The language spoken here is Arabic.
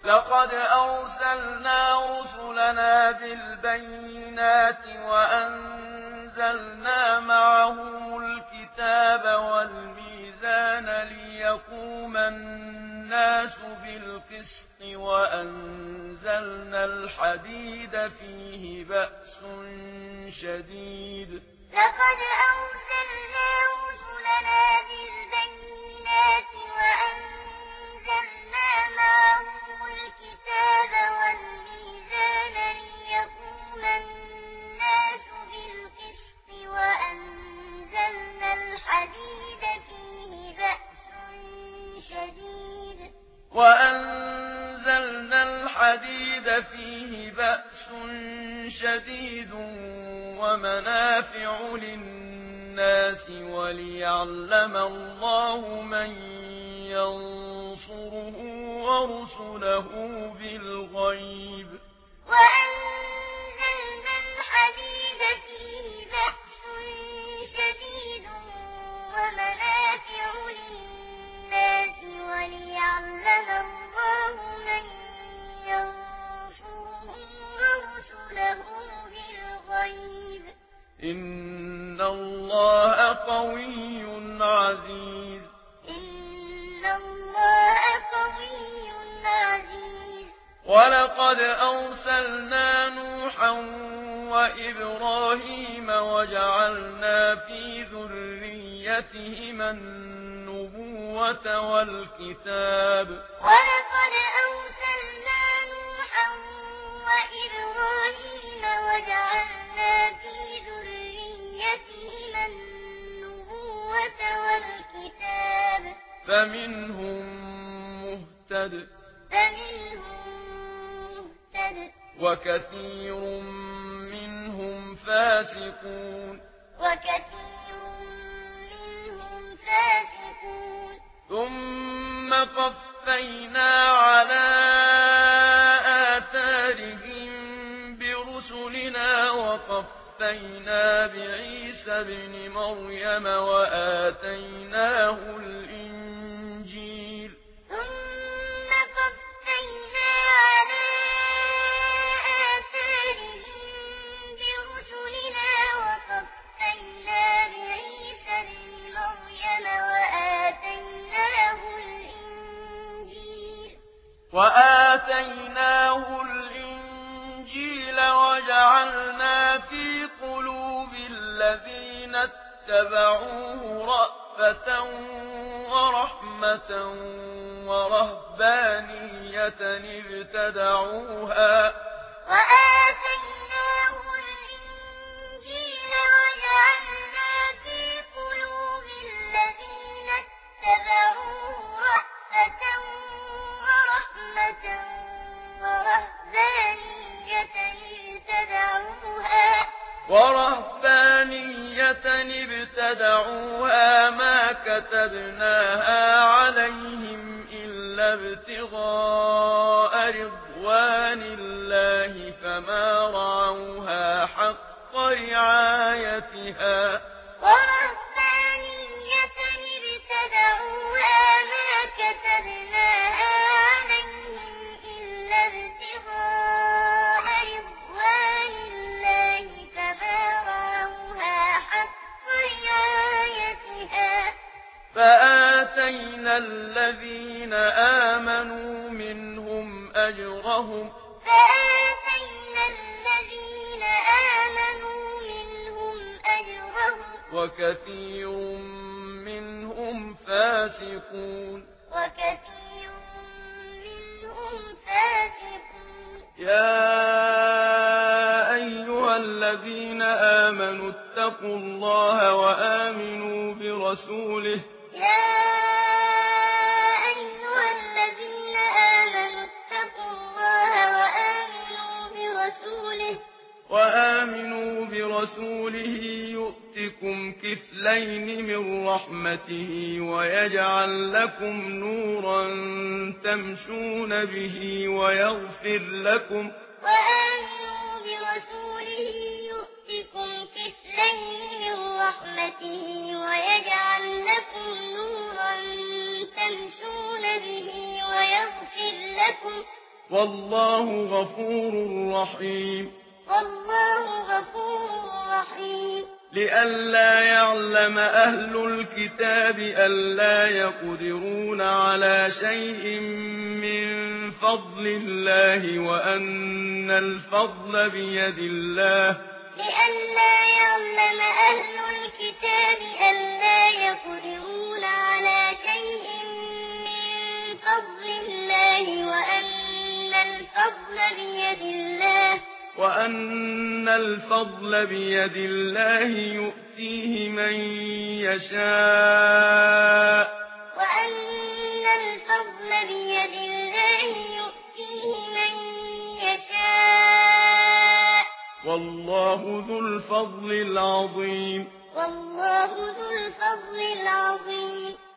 لقد أرسلنا رسلنا بالبينات وأنزلنا معهم الكتاب والميزان ليقوم الناس بالقسط وأنزلنا الحديد فيه بأس شديد لقد أرسلنا رسلنا بالبينات وأنزلنا معهم الكتاب والميزان ليقوم الناس بالقسط وأنزلنا الحديد فيه بأس شديد ومنافع للناس وليعلم الله من ينصره ورسله بالغيب وأنزلنا الحديد فيه بأس شديد ومنافع للناس وليعلم الله من ينصره ورسله بالغيب إن الله قوي عزيز ولقد أرسلنا نوحا وإبراهيم وجعلنا في ذريتهما النبوة والكتاب ولقد أرسلنا نوحا وإبراهيم وجعلنا في ذريتهما النبوة والكتاب فمنهم مهتد وكثير منهم فاسقون ثم قفينا على آثارهم برسلنا وقفينا بعيسى ابن مريم وآتيناه الإنجيل وجعلنا في قلوب الذين اتبعوه رأفة ورحمة ورهبانية ابتدعوها ما كتبناها عليهم إلا ابتغاء رضوان الله فما رعوها حق رعايتها فآتينا الذين آمنوا منهم أجرهم وكثير منهم فاسقون يا أيها الذين آمنوا اتقوا الله وآمنوا برسوله يؤتكم كفلين من رحمته ويجعل لكم نورا تمشون به ويغفر لكم يؤتكم كفلين من رحمته ويجعل لكم نورا تمشون به ويغفر لكم والله غفور رحيم والله غفور رحيم لئلا يعلم أهل الكتاب ألا يقدرون على شيء من فضل الله وأن الفضل بيد الله لئلا يعلم أهل الكتاب ألا يقدرون على شيء من فضل الله وأن الفضل بيد الله يؤتيه من يشاء وأن الفضل بيد الله يؤتيه من يشاء والله ذو الفضل العظيم والله ذو الفضل العظيم